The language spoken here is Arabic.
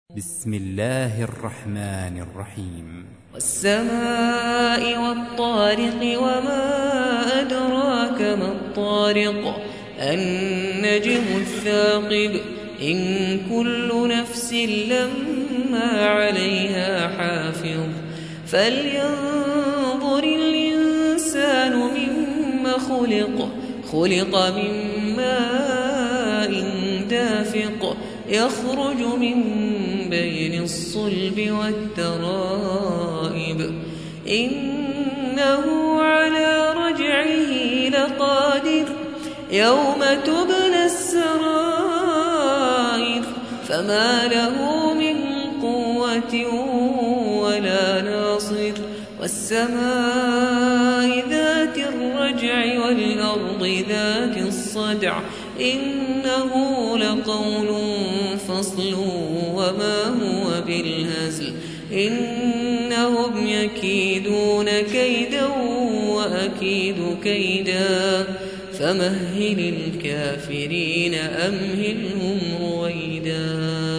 بسم الله الرحمن الرحيم. والسماء والطارق وما أدراك ما الطارق النجم الثاقب إن كل نفس لما عليها حافظ فلينظر الإنسان مما خلق من ماء دافق يخرج من بين الصلب والترائب إنه على رجعه لقادر يوم تبلى السرائر فما له من قوة ولا ناصر والسماء ذات الرجع والأرض ذات الصدع إنه لقول فصل وما هو بالهزل إنهم يكيدون كيدا وأكيد كيدا فمهل الكافرين أمهلهم رويدا.